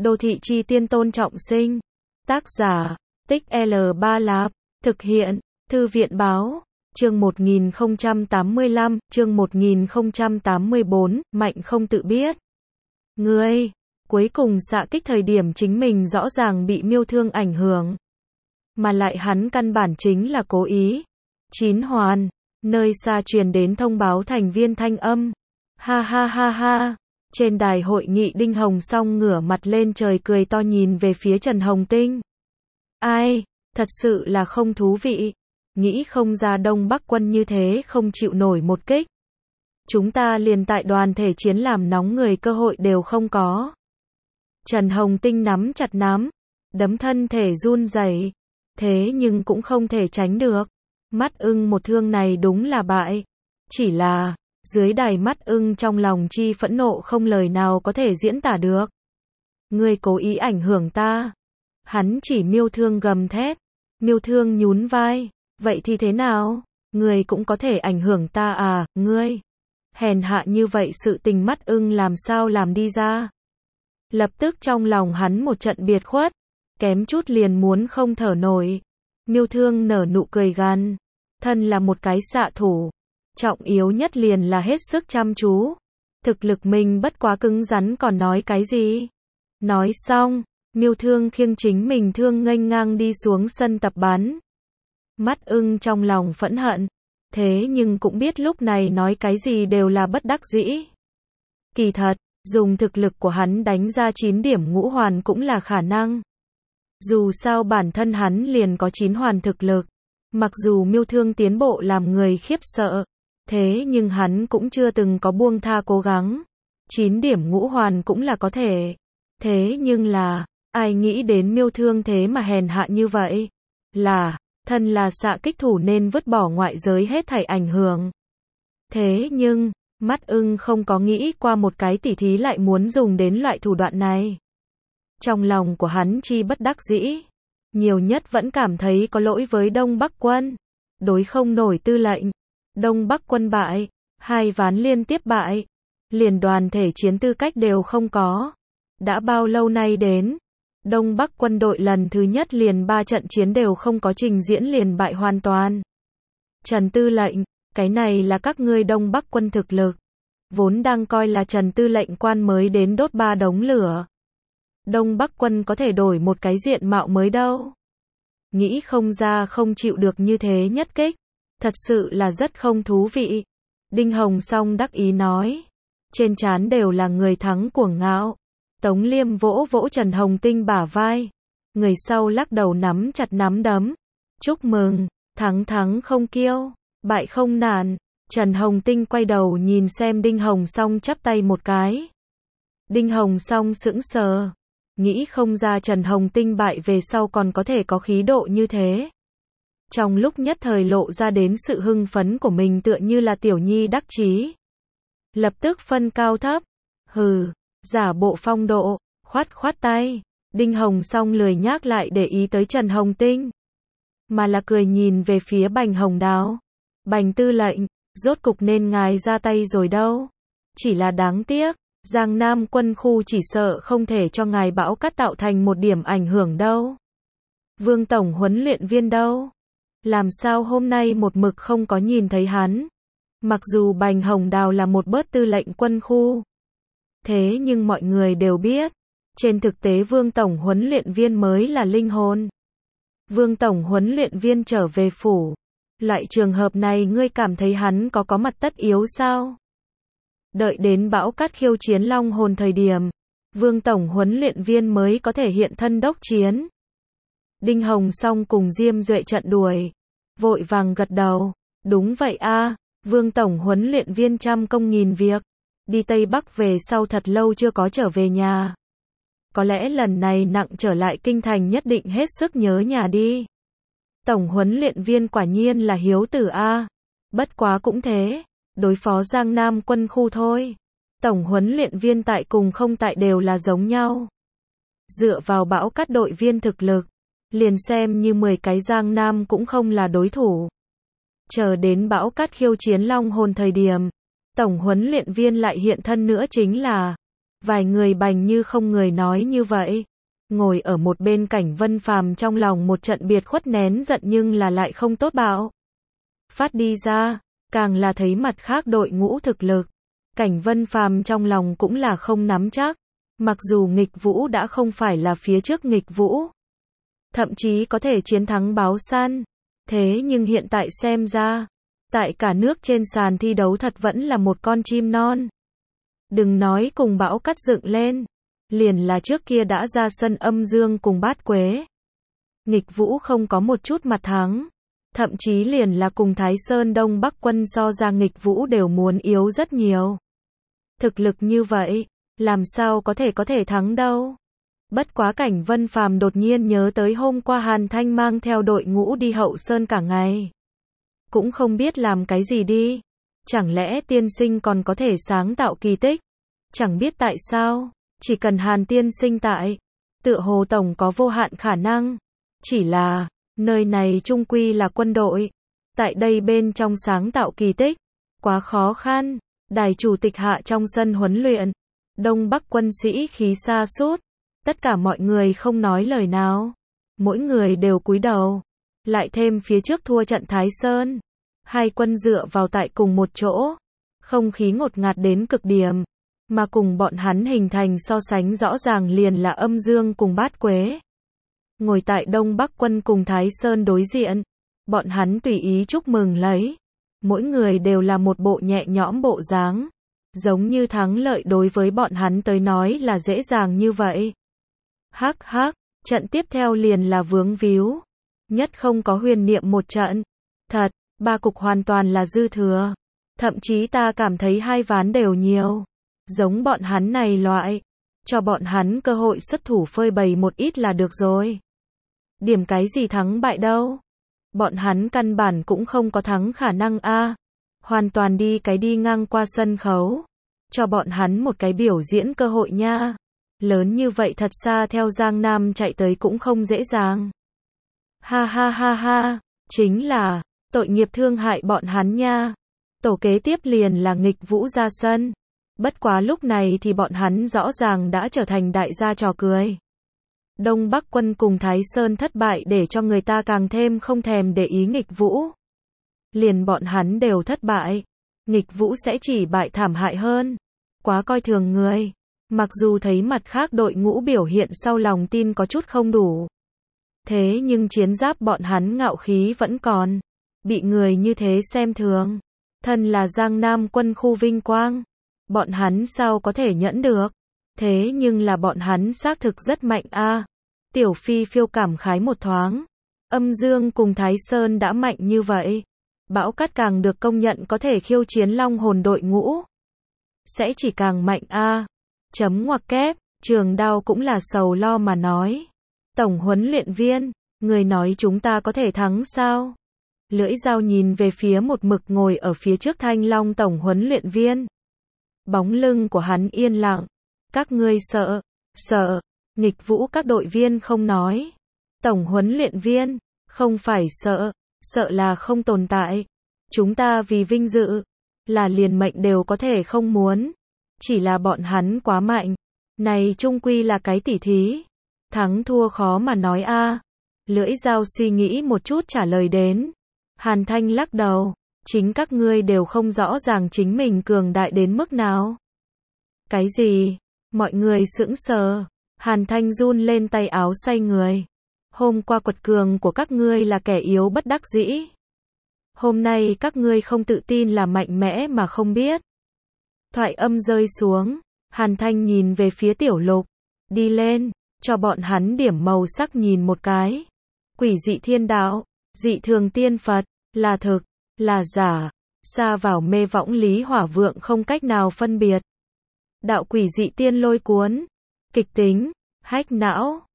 Đô thị chi tiên Tôn Trọng Sinh. Tác giả, Tích L3 Lạp. Thực hiện, Thư viện báo. Chương 1085, chương 1084, Mạnh không tự biết. Ngươi, cuối cùng xạ kích thời điểm chính mình rõ ràng bị Miêu Thương ảnh hưởng. Mà lại hắn căn bản chính là cố ý. Chín hoàn, nơi xa truyền đến thông báo thành viên thanh âm. Ha ha ha ha. Trên đài hội nghị Đinh Hồng Song ngửa mặt lên trời cười to nhìn về phía Trần Hồng Tinh. Ai, thật sự là không thú vị. Nghĩ không ra Đông Bắc quân như thế không chịu nổi một kích. Chúng ta liền tại đoàn thể chiến làm nóng người cơ hội đều không có. Trần Hồng Tinh nắm chặt nắm, đấm thân thể run rẩy, thế nhưng cũng không thể tránh được. Mắt ưng một thương này đúng là bại. Chỉ là, dưới đài mắt ưng trong lòng chi phẫn nộ không lời nào có thể diễn tả được. Ngươi cố ý ảnh hưởng ta. Hắn chỉ Miêu Thương gầm thét. Miêu Thương nhún vai. Vậy thì thế nào? Ngươi cũng có thể ảnh hưởng ta à, ngươi? Hèn hạ như vậy sự tình mắt ưng làm sao làm đi ra? Lập tức trong lòng hắn một trận biệt khuất. Kém chút liền muốn không thở nổi. Miêu Thương nở nụ cười gằn. Thân là một cái xạ thủ. Trọng yếu nhất liền là hết sức chăm chú. Thực lực mình bất quá cứng rắn còn nói cái gì? Nói xong, Miêu Thương khiêng chính mình thương nghênh ngang đi xuống sân tập bắn. Mắt ưng trong lòng phẫn hận. Thế nhưng cũng biết lúc này nói cái gì đều là bất đắc dĩ. Kỳ thật, dùng thực lực của hắn đánh ra 9 điểm ngũ hoàn cũng là khả năng. Dù sao bản thân hắn liền có 9 hoàn thực lực. Mặc dù Miêu Thương tiến bộ làm người khiếp sợ. Thế nhưng hắn cũng chưa từng có buông tha cố gắng. 9 điểm ngũ hoàn cũng là có thể. Thế nhưng là, ai nghĩ đến Miêu Thương thế mà hèn hạ như vậy? Là, thân là xạ kích thủ nên vứt bỏ ngoại giới hết thảy ảnh hưởng. Thế nhưng, mắt ưng không có nghĩ qua một cái tỉ thí lại muốn dùng đến loại thủ đoạn này. Trong lòng của hắn chi bất đắc dĩ. Nhiều nhất vẫn cảm thấy có lỗi với Đông Bắc quân. Đối không nổi tư lệnh. Đông Bắc quân bại, 2 ván liên tiếp bại, liền đoàn thể chiến tư cách đều không có. Đã bao lâu nay đến, Đông Bắc quân đội lần thứ nhất liền 3 trận chiến đều không có trình diễn liền bại hoàn toàn. Trần tư lệnh, cái này là các ngươi Đông Bắc quân thực lực. Vốn đang coi là Trần tư lệnh quan mới đến đốt 3 đống lửa. Đông Bắc quân có thể đổi một cái diện mạo mới đâu. Nghĩ không ra không chịu được như thế nhất kích. Thật sự là rất không thú vị. Đinh Hồng Song đắc ý nói. Trên trán đều là người thắng cuồng ngạo. Tống Liêm vỗ vỗ Trần Hồng Tinh bả vai. Người sau lắc đầu nắm chặt nắm đấm. Chúc mừng, thắng không kiêu, bại không nản. Trần Hồng Tinh quay đầu nhìn xem Đinh Hồng Song chắp tay một cái. Đinh Hồng Song sững sờ. Nghĩ không ra Trần Hồng Tinh bại về sau còn có thể có khí độ như thế. Trong lúc nhất thời lộ ra đến sự hưng phấn của mình tựa như là tiểu nhi đắc chí. Lập tức phân cao thấp. Hừ, giả bộ phong độ, khoát tay. Đinh Hồng Song lười nhác lại để ý tới Trần Hồng Tinh. Mà là cười nhìn về phía Bành Hồng Đào. Bành tư lệnh, rốt cục nên ngài ra tay rồi đâu. Chỉ là đáng tiếc, Giang Nam quân khu chỉ sợ không thể cho ngài Bão Cát tạo thành một điểm ảnh hưởng đâu. Vương tổng huấn luyện viên đâu? Làm sao hôm nay một mực không có nhìn thấy hắn? Mặc dù Bành Hồng Đào là một bớt tư lệnh quân khu. Thế nhưng mọi người đều biết. Trên thực tế Vương tổng huấn luyện viên mới là linh hồn. Vương tổng huấn luyện viên trở về phủ. Loại trường hợp này ngươi cảm thấy hắn có mặt tất yếu sao? Đợi đến Bão Cát khiêu chiến Long Hồn thời điểm. Vương tổng huấn luyện viên mới có thể hiện thân đốc chiến. Đinh Hồng Song cùng Diêm Duệ trận đuổi. Vội vàng gật đầu. Đúng vậy a, Vương tổng huấn luyện viên trăm công nghìn việc. Đi Tây Bắc về sau thật lâu chưa có trở về nhà. Có lẽ lần này nặng trở lại kinh thành nhất định hết sức nhớ nhà đi. Tổng huấn luyện viên quả nhiên là hiếu tử a. Bất quá cũng thế. Đối phó Giang Nam quân khu thôi. Tổng huấn luyện viên tại cùng không tại đều là giống nhau. Dựa vào Bão Cát đội viên thực lực. Liền xem như 10 cái Giang Nam cũng không là đối thủ. Chờ đến Bão Cát khiêu chiến Long Hồn thời điểm, tổng huấn luyện viên lại hiện thân nữa chính là Vài người bành như không người nói như vậy. Ngồi ở một bên Cảnh Vân Phàm trong lòng một trận biệt khuất nén giận nhưng là lại không tốt bạo phát đi ra, càng là thấy mặt khác đội ngũ thực lực. Cảnh Vân Phàm trong lòng cũng là không nắm chắc, mặc dù Nghịch Vũ đã không phải là phía trước Nghịch Vũ, thậm chí có thể chiến thắng Báo Săn, thế nhưng hiện tại xem ra, tại cả nước trên sàn thi đấu thật vẫn là một con chim non. Đừng nói cùng bão cắt dựng lên, liền là trước kia đã ra sân Âm Dương cùng Bát Quế. Nghịch Vũ không có một chút mặt thắng, thậm chí liền là cùng Thái Sơn Đông Bắc quân so ra Nghịch Vũ đều muốn yếu rất nhiều. Thực lực như vậy, làm sao có thể thắng đâu. Bất quá Cảnh Vân Phàm đột nhiên nhớ tới hôm qua Hàn Thanh mang theo đội ngũ đi Hậu Sơn cả ngày. Cũng không biết làm cái gì đi. Chẳng lẽ tiên sinh còn có thể sáng tạo kỳ tích? Chẳng biết tại sao, chỉ cần Hàn tiên sinh tại, tựa hồ tổng có vô hạn khả năng. Chỉ là, nơi này chung quy là quân đội. Tại đây bên trong sáng tạo kỳ tích, quá khó khăn. Đài chủ tịch hạ trong sân huấn luyện. Đông Bắc quân sĩ khí xa sút. Tất cả mọi người không nói lời nào. Mỗi người đều cúi đầu. Lại thêm phía trước thua trận Thái Sơn. Hai quân dựa vào tại cùng một chỗ. Không khí ngột ngạt đến cực điểm. Mà cùng bọn hắn hình thành so sánh rõ ràng liền là Âm Dương cùng Bát Quế. Ngồi tại Đông Bắc quân cùng Thái Sơn đối diện. Bọn hắn tùy ý chúc mừng lấy. Mỗi người đều là một bộ nhẹ nhõm bộ dáng. Giống như thắng lợi đối với bọn hắn tới nói là dễ dàng như vậy. Hắc hắc, trận tiếp theo liền là vướng víu. Nhất không có huyền niệm một trận. Thật, 3 cục hoàn toàn là dư thừa. Thậm chí ta cảm thấy 2 ván đều nhiều. Giống bọn hắn này loại. Cho bọn hắn cơ hội xuất thủ phơi bày một ít là được rồi. Điểm cái gì thắng bại đâu. Bọn hắn căn bản cũng không có thắng khả năng a. Hoàn toàn đi ngang qua sân khấu. Cho bọn hắn một cái biểu diễn cơ hội nha. Lớn như vậy thật xa theo Giang Nam chạy tới cũng không dễ dàng. Ha ha ha ha, chính là, tội nghiệp thương hại bọn hắn nha. Tổ kế tiếp liền là Nghịch Vũ ra sân. Bất quá lúc này thì bọn hắn rõ ràng đã trở thành đại gia trò cười. Đông Bắc quân cùng Thái Sơn thất bại để cho người ta càng thêm không thèm để ý Nghịch Vũ. Liền bọn hắn đều thất bại. Nghịch Vũ sẽ chỉ bại thảm hại hơn. Quá coi thường người. Mặc dù thấy mặt khác đội ngũ biểu hiện sau lòng tin có chút không đủ. Thế nhưng chiến giáp bọn hắn ngạo khí vẫn còn. Bị người như thế xem thường. Thân là Giang Nam quân khu vinh quang. Bọn hắn sao có thể nhẫn được. Thế nhưng là bọn hắn xác thực rất mạnh a. Tiểu Phi phiêu cảm khái một thoáng. Âm Dương cùng Thái Sơn đã mạnh như vậy. Bão Cát càng được công nhận có thể khiêu chiến Long Hồn đội ngũ. Sẽ chỉ càng mạnh a. Chấm ngoặc kép, Trường Đao cũng là sầu lo mà nói. Tổng huấn luyện viên, người nói chúng ta có thể thắng sao? Lưỡi dao nhìn về phía một mực ngồi ở phía trước Thanh Long tổng huấn luyện viên. Bóng lưng của hắn yên lặng. Các ngươi sợ, Nghịch Vũ các đội viên không nói. Tổng huấn luyện viên, không phải sợ là không tồn tại. Chúng ta vì vinh dự, là liền mệnh đều có thể không muốn. Chỉ là bọn hắn quá mạnh. Này chung quy là cái tỉ thí. Thắng thua khó mà nói a. Lưỡi dao suy nghĩ một chút trả lời đến. Hàn Thanh lắc đầu. Chính các ngươi đều không rõ ràng chính mình cường đại đến mức nào. Cái gì? Mọi người sững sờ. Hàn Thanh run lên tay áo xoay người. Hôm qua quật cường của các ngươi là kẻ yếu bất đắc dĩ. Hôm nay các ngươi không tự tin là mạnh mẽ mà không biết. Thoại âm rơi xuống. Hàn Thanh nhìn về phía Tiểu Lục. Đi lên, cho bọn hắn điểm màu sắc nhìn một cái. Quỷ dị thiên đạo, dị thường tiên Phật, là thực, là giả, xa vào mê võng lý hỏa vượng không cách nào phân biệt. Đạo quỷ dị tiên lôi cuốn, kịch tính, hách não,